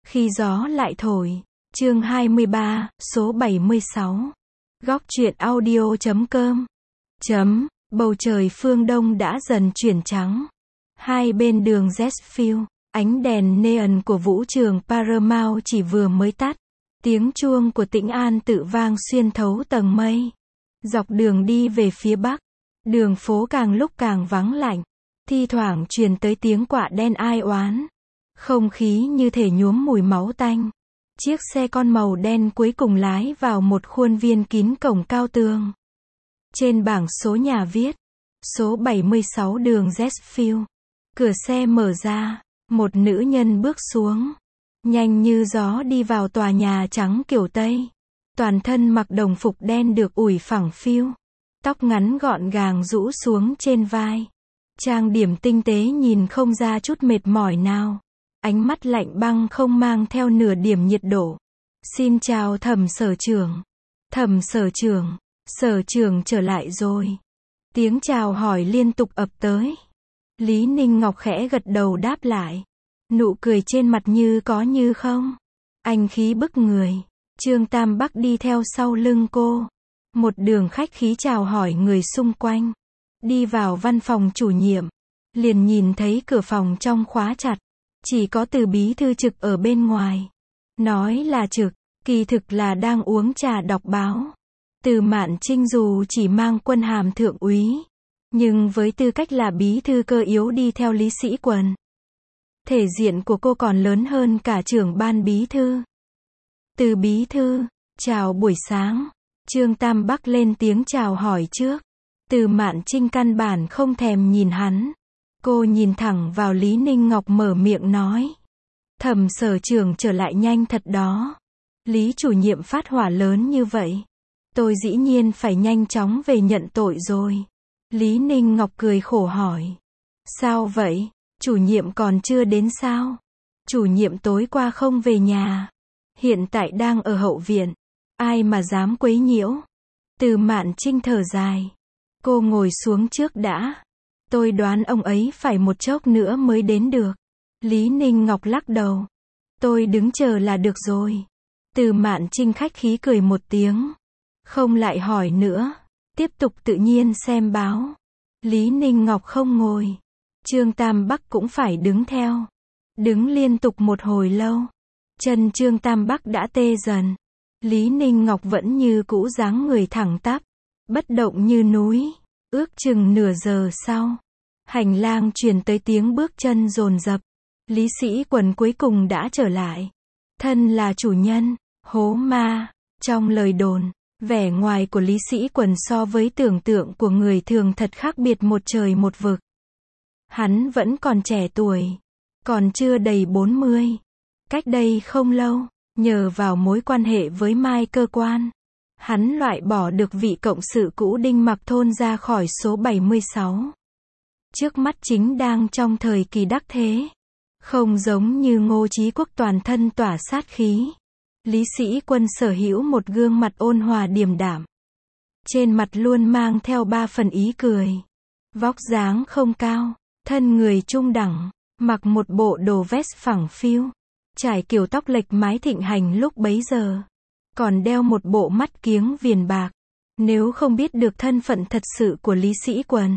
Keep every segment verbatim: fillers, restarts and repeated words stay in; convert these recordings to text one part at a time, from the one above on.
Khi gió lại thổi. Chương hai mươi ba, số bảy mươi sáu. Góc truyện audio chấm com. Chấm, bầu trời phương Đông đã dần chuyển trắng. Hai bên đường Zetfield, ánh đèn neon của vũ trường Paramount chỉ vừa mới tắt. Tiếng chuông của Tĩnh An tự vang xuyên thấu tầng mây. Dọc đường đi về phía bắc, đường phố càng lúc càng vắng lạnh. Thi thoảng truyền tới tiếng quạ đen ai oán. Không khí như thể nhuốm mùi máu tanh. Chiếc xe con màu đen cuối cùng lái vào một khuôn viên kín cổng cao tường. Trên bảng số nhà viết, số bảy mươi sáu đường Zetfield. Cửa xe mở ra, một nữ nhân bước xuống. Nhanh như gió đi vào tòa nhà trắng kiểu Tây. Toàn thân mặc đồng phục đen được ủi phẳng phiu. Tóc ngắn gọn gàng rũ xuống trên vai. Trang điểm tinh tế nhìn không ra chút mệt mỏi nào. Ánh mắt lạnh băng không mang theo nửa điểm nhiệt độ. Xin chào Thẩm Sở Trưởng. Thẩm Sở Trưởng, Sở Trưởng trở lại rồi. Tiếng chào hỏi liên tục ập tới. Lý Ninh Ngọc khẽ gật đầu đáp lại. Nụ cười trên mặt như có như không. Anh khí bức người. Trương Tam Bắc đi theo sau lưng cô. Một đường khách khí chào hỏi người xung quanh. Đi vào văn phòng chủ nhiệm. Liền nhìn thấy cửa phòng trong khóa chặt. Chỉ có Từ bí thư trực ở bên ngoài. Nói là trực, kỳ thực là đang uống trà đọc báo. Từ Mạn Trinh dù chỉ mang quân hàm thượng úy, nhưng với tư cách là bí thư cơ yếu đi theo Lý Sĩ Quần. Thể diện của cô còn lớn hơn cả trưởng ban bí thư. Từ bí thư, chào buổi sáng. Trương Tam Bắc lên tiếng chào hỏi trước. Từ Mạn Trinh căn bản không thèm nhìn hắn. Cô nhìn thẳng vào Lý Ninh Ngọc mở miệng nói. Thẩm Sở Trưởng trở lại nhanh thật đó. Lý chủ nhiệm phát hỏa lớn như vậy. Tôi dĩ nhiên phải nhanh chóng về nhận tội rồi. Lý Ninh Ngọc cười khổ hỏi. Sao vậy? Chủ nhiệm còn chưa đến sao? Chủ nhiệm tối qua không về nhà. Hiện tại đang ở hậu viện. Ai mà dám quấy nhiễu? Từ Mạn Trinh thở dài. Cô ngồi xuống trước đã. Tôi đoán ông ấy phải một chốc nữa mới đến được. Lý Ninh Ngọc lắc đầu. Tôi đứng chờ là được rồi. Từ Mạn Trinh khách khí cười một tiếng. Không lại hỏi nữa. Tiếp tục tự nhiên xem báo. Lý Ninh Ngọc không ngồi. Trương Tam Bắc cũng phải đứng theo. Đứng liên tục một hồi lâu. Chân Trương Tam Bắc đã tê dần. Lý Ninh Ngọc vẫn như cũ dáng người thẳng tắp. Bất động như núi. Ước chừng nửa giờ sau. Hành lang truyền tới tiếng bước chân dồn dập. Lý Sĩ Quần cuối cùng đã trở lại. Thân là chủ nhân, hố ma. Trong lời đồn, vẻ ngoài của Lý Sĩ Quần so với tưởng tượng của người thường thật khác biệt một trời một vực. Hắn vẫn còn trẻ tuổi. Còn chưa đầy bốn mươi. Cách đây không lâu, nhờ vào mối quan hệ với Mai cơ quan. Hắn loại bỏ được vị cộng sự cũ Đinh Mặc Thôn ra khỏi số bảy mươi sáu. Trước mắt chính đang trong thời kỳ đắc thế. Không giống như Ngô Chí Quốc toàn thân tỏa sát khí. Lý Sĩ Quân sở hữu một gương mặt ôn hòa điềm đạm. Trên mặt luôn mang theo ba phần ý cười. Vóc dáng không cao, thân người trung đẳng, mặc một bộ đồ vest phẳng phiu. Trải kiểu tóc lệch mái thịnh hành lúc bấy giờ. Còn đeo một bộ mắt kiếng viền bạc. Nếu không biết được thân phận thật sự của Lý Sĩ Quần,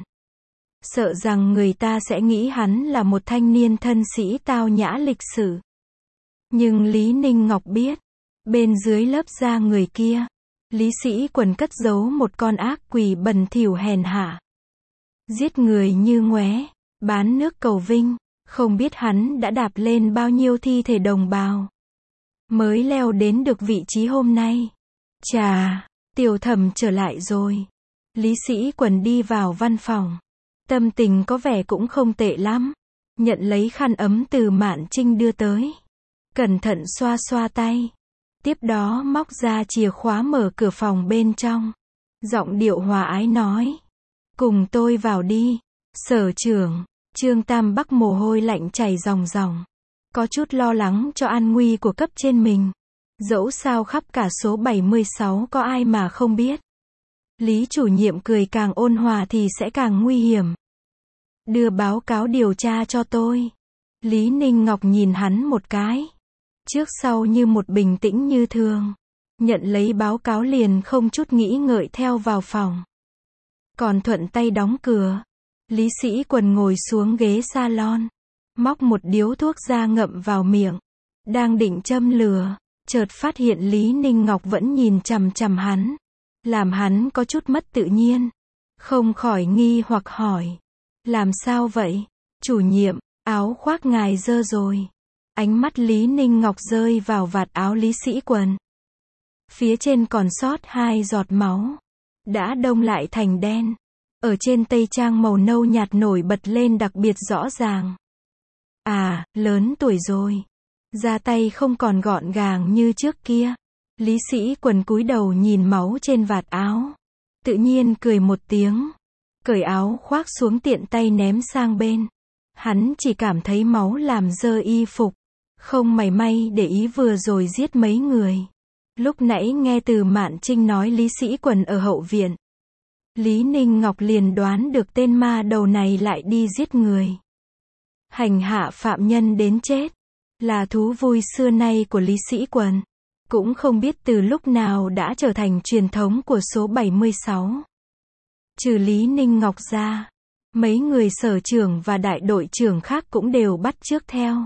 sợ rằng người ta sẽ nghĩ hắn là một thanh niên thân sĩ tao nhã lịch sự. Nhưng Lý Ninh Ngọc biết, bên dưới lớp da người kia, Lý Sĩ Quần cất giấu một con ác quỷ bẩn thỉu hèn hạ. Giết người như ngoé, bán nước cầu vinh, không biết hắn đã đạp lên bao nhiêu thi thể đồng bào. Mới leo đến được vị trí hôm nay. Chà, Tiểu Thẩm trở lại rồi. Lý Sĩ Quần đi vào văn phòng. Tâm tình có vẻ cũng không tệ lắm. Nhận lấy khăn ấm từ Mạn Trinh đưa tới. Cẩn thận xoa xoa tay. Tiếp đó móc ra chìa khóa mở cửa phòng bên trong. Giọng điệu hòa ái nói. Cùng tôi vào đi. Sở Trưởng. Trương Tam Bắc mồ hôi lạnh chảy ròng ròng. Có chút lo lắng cho an nguy của cấp trên mình. Dẫu sao khắp cả số bảy mươi sáu có ai mà không biết. Lý chủ nhiệm cười càng ôn hòa thì sẽ càng nguy hiểm. Đưa báo cáo điều tra cho tôi. Lý Ninh Ngọc nhìn hắn một cái. trước sau như một bình tĩnh như thường. Nhận lấy báo cáo liền không chút nghĩ ngợi theo vào phòng. Còn thuận tay đóng cửa. Lý Sĩ Quần ngồi xuống ghế salon. Móc một điếu thuốc ra ngậm vào miệng. Đang định châm lửa. Chợt phát hiện Lý Ninh Ngọc vẫn nhìn chằm chằm hắn. Làm hắn có chút mất tự nhiên. Không khỏi nghi hoặc hỏi. Làm sao vậy? Chủ nhiệm, áo khoác ngài dơ rồi. Ánh mắt Lý Ninh Ngọc rơi vào vạt áo Lý Sĩ Quần. Phía trên còn sót hai giọt máu. Đã đông lại thành đen. Ở trên tây trang màu nâu nhạt nổi bật lên đặc biệt rõ ràng. À, lớn tuổi rồi. Da tay không còn gọn gàng như trước kia. Lý Sĩ Quần cúi đầu nhìn máu trên vạt áo. Tự nhiên cười một tiếng. Cởi áo khoác xuống tiện tay ném sang bên. Hắn chỉ cảm thấy máu làm dơ y phục. Không mảy may để ý vừa rồi giết mấy người. Lúc nãy nghe từ Mạn Trinh nói Lý Sĩ Quần ở hậu viện. Lý Ninh Ngọc liền đoán được tên ma đầu này lại đi giết người. Hành hạ phạm nhân đến chết. Là thú vui xưa nay của Lý Sĩ Quần. Cũng không biết từ lúc nào đã trở thành truyền thống của số bảy mươi sáu. Trừ Lý Ninh Ngọc ra, mấy người sở trưởng và đại đội trưởng khác cũng đều bắt chước theo.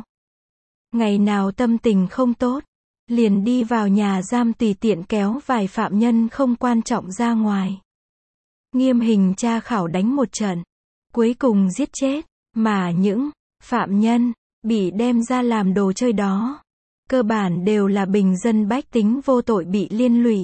Ngày nào tâm tình không tốt, liền đi vào nhà giam tùy tiện kéo vài phạm nhân không quan trọng ra ngoài. Nghiêm hình tra khảo đánh một trận, cuối cùng giết chết, mà những phạm nhân bị đem ra làm đồ chơi đó, cơ bản đều là bình dân bách tính vô tội bị liên lụy.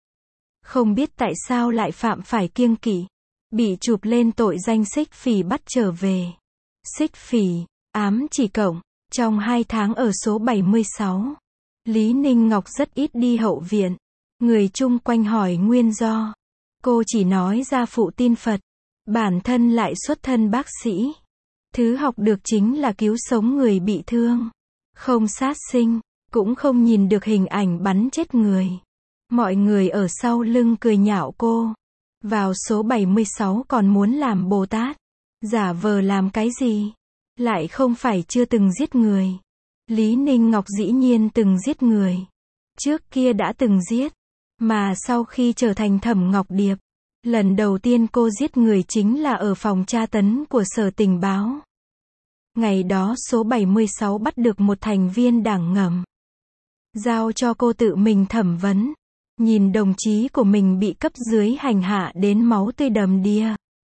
Không biết tại sao lại phạm phải kiêng kỵ, bị chụp lên tội danh xích phỉ bắt trở về. Xích phỉ, ám chỉ cộng, trong hai tháng ở số bảy mươi sáu, Lý Ninh Ngọc rất ít đi hậu viện. Người chung quanh hỏi nguyên do. Cô chỉ nói ra phụ tin Phật, bản thân lại xuất thân bác sĩ. Thứ học được chính là cứu sống người bị thương. Không sát sinh, cũng không nhìn được hình ảnh bắn chết người. Mọi người ở sau lưng cười nhạo cô. Vào số bảy mươi sáu còn muốn làm Bồ Tát. Giả vờ làm cái gì? Lại không phải chưa từng giết người. Lý Ninh Ngọc dĩ nhiên từng giết người. Trước kia đã từng giết. Mà sau khi trở thành Thẩm Ngọc Điệp, lần đầu tiên cô giết người chính là ở phòng tra tấn của Sở Tình báo. Ngày đó số bảy mươi sáu bắt được một thành viên đảng ngầm. Giao cho cô tự mình thẩm vấn. Nhìn đồng chí của mình bị cấp dưới hành hạ đến máu tươi đầm đìa.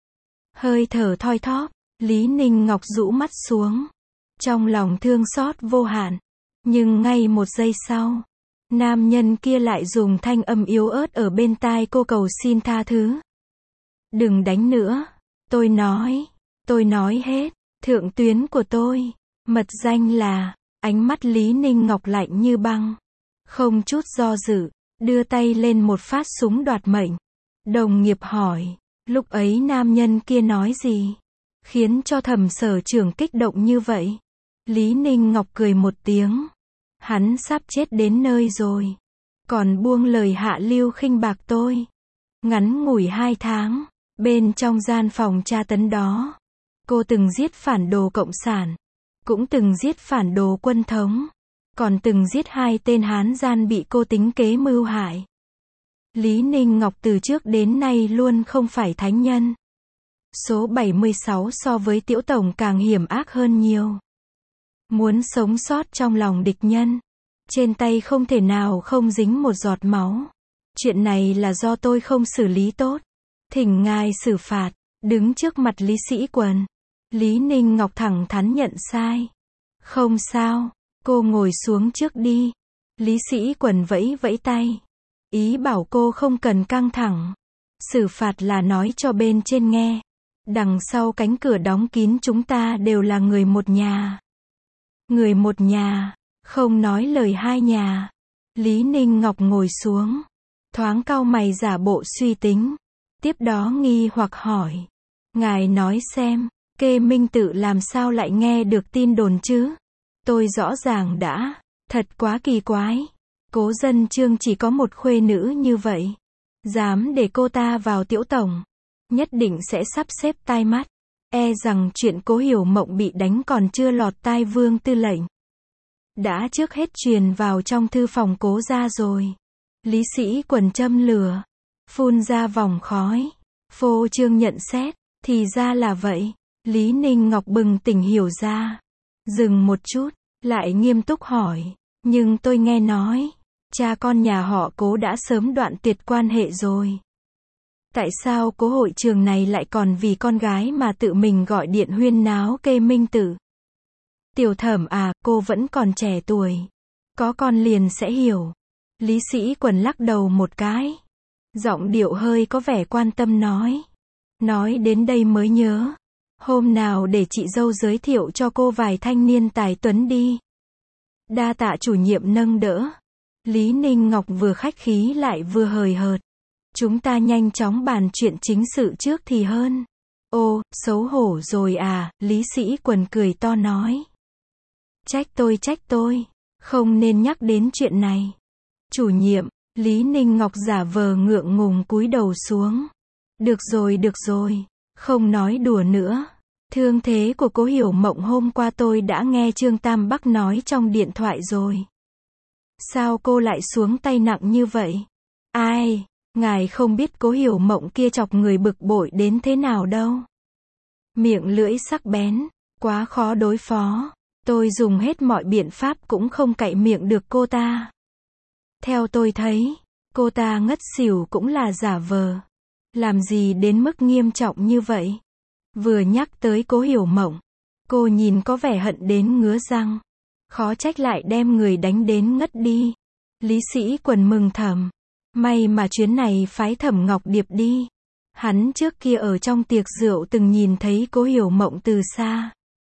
Hơi thở thoi thóp, Lý Ninh Ngọc rũ mắt xuống. Trong lòng thương xót vô hạn. Nhưng ngay một giây sau, nam nhân kia lại dùng thanh âm yếu ớt ở bên tai cô cầu xin tha thứ. Đừng đánh nữa. Tôi nói. Tôi nói hết. Thượng tuyến của tôi. Mật danh là. Ánh mắt Lý Ninh Ngọc lạnh như băng. Không chút do dự. Đưa tay lên một phát súng đoạt mệnh. Đồng nghiệp hỏi. Lúc ấy nam nhân kia nói gì? Khiến cho Thẩm sở trưởng kích động như vậy. Lý Ninh Ngọc cười một tiếng. Hắn sắp chết đến nơi rồi. Còn buông lời hạ lưu khinh bạc tôi. Ngắn ngủi hai tháng. Bên trong gian phòng tra tấn đó. Cô từng giết phản đồ cộng sản. Cũng từng giết phản đồ quân thống. Còn từng giết hai tên Hán gian bị cô tính kế mưu hại. Lý Ninh Ngọc từ trước đến nay luôn không phải thánh nhân. Số bảy mươi sáu so với Tiểu Tổng càng hiểm ác hơn nhiều. Muốn sống sót trong lòng địch nhân. Trên tay không thể nào không dính một giọt máu. Chuyện này là do tôi không xử lý tốt. Thỉnh ngài xử phạt. Đứng trước mặt Lý Sĩ Quần. Lý Ninh Ngọc thẳng thắn nhận sai. Không sao. Cô ngồi xuống trước đi. Lý Sĩ Quần vẫy vẫy tay. Ý bảo cô không cần căng thẳng. Xử phạt là nói cho bên trên nghe. Đằng sau cánh cửa đóng kín chúng ta đều là người một nhà. Người một nhà, không nói lời hai nhà. Lý Ninh Ngọc ngồi xuống. Thoáng cau mày giả bộ suy tính. Tiếp đó nghi hoặc hỏi. Ngài nói xem, Kê Minh Tự làm sao lại nghe được tin đồn chứ? Tôi rõ ràng đã. Thật quá kỳ quái. Cố Dân Trương chỉ có một khuê nữ như vậy. Dám để cô ta vào Tiểu Tổng. Nhất định sẽ sắp xếp tai mắt. E rằng chuyện Cố Hiểu Mộng bị đánh còn chưa lọt tai Vương Tư lệnh. đã trước hết truyền vào trong thư phòng Cố gia rồi. Lý Sĩ Quần châm lửa, phun ra vòng khói, phô trương nhận xét, thì ra là vậy. Lý Ninh Ngọc bừng tỉnh hiểu ra. Dừng một chút, lại nghiêm túc hỏi, nhưng tôi nghe nói, cha con nhà họ Cố đã sớm đoạn tuyệt quan hệ rồi. Tại sao Cố hội trường này lại còn vì con gái mà tự mình gọi điện huyên náo kê minh tử? Tiểu Thẩm à, cô vẫn còn trẻ tuổi. Có con liền sẽ hiểu. Lý Sĩ Quần lắc đầu một cái. Giọng điệu hơi có vẻ quan tâm nói. Nói đến đây mới nhớ. Hôm nào để chị dâu giới thiệu cho cô vài thanh niên tài tuấn đi. Đa tạ chủ nhiệm nâng đỡ. Lý Ninh Ngọc vừa khách khí lại vừa hời hợt. Chúng ta nhanh chóng bàn chuyện chính sự trước thì hơn. Ô, xấu hổ rồi à, Lý Sĩ Quần cười to nói. Trách tôi trách tôi, không nên nhắc đến chuyện này. Chủ nhiệm, Lý Ninh Ngọc giả vờ ngượng ngùng cúi đầu xuống. Được rồi được rồi, không nói đùa nữa. Thương thế của Cố Hiểu Mộng hôm qua tôi đã nghe Trương Tam Bắc nói trong điện thoại rồi. Sao cô lại xuống tay nặng như vậy? Ai, ngài không biết Cố Hiểu Mộng kia chọc người bực bội đến thế nào đâu. Miệng lưỡi sắc bén, quá khó đối phó. Tôi dùng hết mọi biện pháp cũng không cậy miệng được cô ta. Theo tôi thấy, cô ta ngất xỉu cũng là giả vờ. Làm gì đến mức nghiêm trọng như vậy? Vừa nhắc tới Cố Hiểu Mộng, cô nhìn có vẻ hận đến ngứa răng. Khó trách lại đem người đánh đến ngất đi. Lý Sĩ Quần mừng thầm. May mà chuyến này phái Thẩm Ngọc Điệp đi. Hắn trước kia ở trong tiệc rượu từng nhìn thấy Cố Hiểu Mộng từ xa.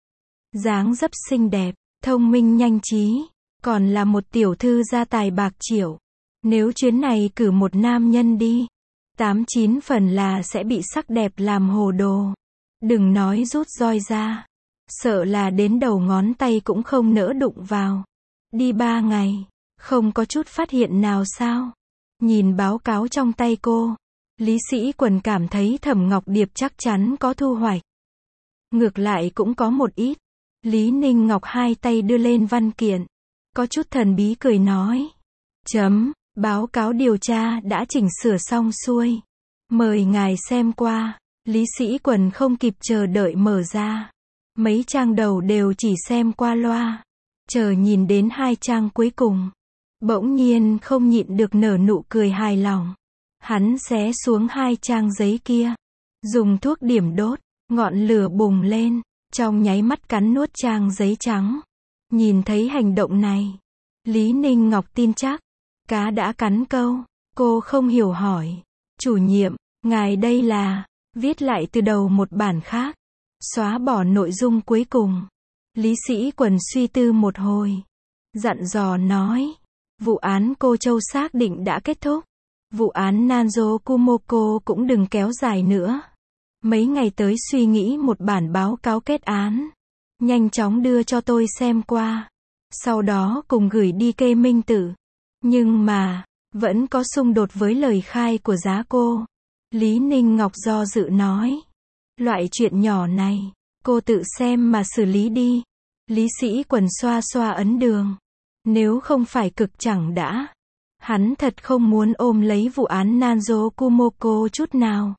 Dáng dấp xinh đẹp, thông minh nhanh trí, còn là một tiểu thư gia tài bạc triệu. Nếu chuyến này cử một nam nhân đi, tám chín phần là sẽ bị sắc đẹp làm hồ đồ. Đừng nói rút roi ra, sợ là đến đầu ngón tay cũng không nỡ đụng vào. Đi ba ngày, không có chút phát hiện nào sao? Nhìn báo cáo trong tay cô, Lý Sĩ Quần cảm thấy Thẩm Ngọc Điệp chắc chắn có thu hoạch. Ngược lại cũng có một ít. Lý Ninh Ngọc hai tay đưa lên văn kiện, có chút thần bí cười nói. Chấm, báo cáo điều tra đã chỉnh sửa xong xuôi. Mời ngài xem qua. Lý Sĩ Quần không kịp chờ đợi mở ra. Mấy trang đầu đều chỉ xem qua loa. Chờ nhìn đến hai trang cuối cùng. Bỗng nhiên không nhịn được nở nụ cười hài lòng. Hắn xé xuống hai trang giấy kia. Dùng thuốc điểm đốt, ngọn lửa bùng lên. Trong nháy mắt cắn nuốt trang giấy trắng. Nhìn thấy hành động này, Lý Ninh Ngọc tin chắc, cá đã cắn câu. Cô không hiểu hỏi. Chủ nhiệm, ngài đây là, viết lại từ đầu một bản khác. Xóa bỏ nội dung cuối cùng. Lý Sĩ Quần suy tư một hồi. Dặn dò nói. Vụ án Cô Châu xác định đã kết thúc. Vụ án Nanjo Kumoko cũng đừng kéo dài nữa. Mấy ngày tới suy nghĩ một bản báo cáo kết án. Nhanh chóng đưa cho tôi xem qua. Sau đó cùng gửi đi kê minh tử. Nhưng mà, vẫn có xung đột với lời khai của giá cô. Lý Ninh Ngọc do dự nói. Loại chuyện nhỏ này, cô tự xem mà xử lý đi. Lý Sĩ Quần xoa xoa ấn đường. Nếu không phải cực chẳng đã. Hắn thật không muốn ôm lấy vụ án Nanjo Kumoko chút nào.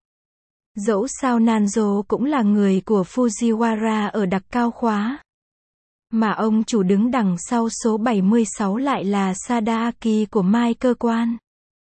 Dẫu sao Nanjo cũng là người của Fujiwara ở đặc cao khóa. Mà ông chủ đứng đằng sau số bảy mươi sáu lại là Sadaaki của Mai cơ quan.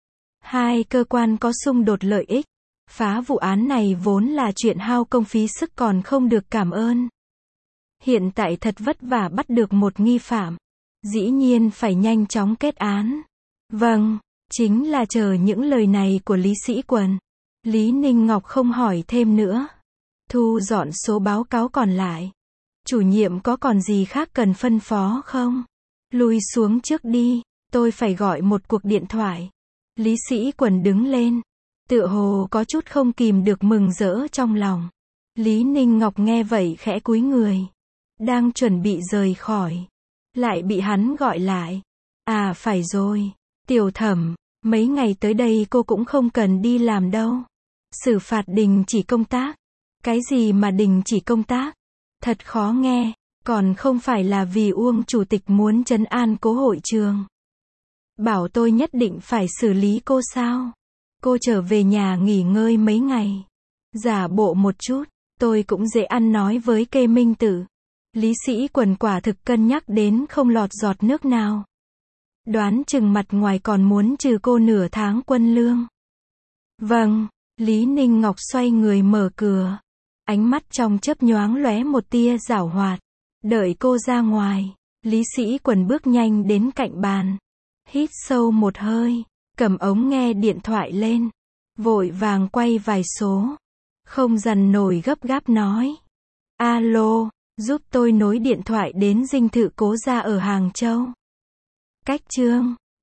Hai cơ quan có xung đột lợi ích. Phá vụ án này vốn là chuyện hao công phí sức còn không được cảm ơn. Hiện tại thật vất vả bắt được một nghi phạm. Dĩ nhiên phải nhanh chóng kết án. Vâng, chính là chờ những lời này của Lý Sĩ Quần. Lý Ninh Ngọc không hỏi thêm nữa. Thu dọn số báo cáo còn lại. Chủ nhiệm có còn gì khác cần phân phó không? Lui xuống trước đi, tôi phải gọi một cuộc điện thoại. Lý Sĩ Quần đứng lên. Tựa hồ có chút không kìm được mừng rỡ trong lòng. Lý Ninh Ngọc nghe vậy khẽ cúi người. Đang chuẩn bị rời khỏi. Lại bị hắn gọi lại. À phải rồi. Tiểu Thẩm, mấy ngày tới đây cô cũng không cần đi làm đâu. Xử phạt đình chỉ công tác. Cái gì mà đình chỉ công tác? Thật khó nghe. Còn không phải là vì Uông chủ tịch muốn trấn an cố hội trường. Bảo tôi nhất định phải xử lý cô sao? Cô trở về nhà nghỉ ngơi mấy ngày. Giả bộ một chút, tôi cũng dễ ăn nói với Kê Minh Tử. Lý Sĩ Quần quả thực cân nhắc đến không lọt giọt nước nào. Đoán chừng mặt ngoài còn muốn trừ cô nửa tháng quân lương. Vâng, Lý Ninh Ngọc xoay người mở cửa. Ánh mắt trong chớp nhoáng lóe một tia giảo hoạt. Đợi cô ra ngoài, Lý Sĩ Quần bước nhanh đến cạnh bàn. Hít sâu một hơi, cầm ống nghe điện thoại lên. Vội vàng quay vài số. Không dằn nổi gấp gáp nói. Alo, giúp tôi nối điện thoại đến dinh thự Cố gia ở Hàng Châu. Cách Chương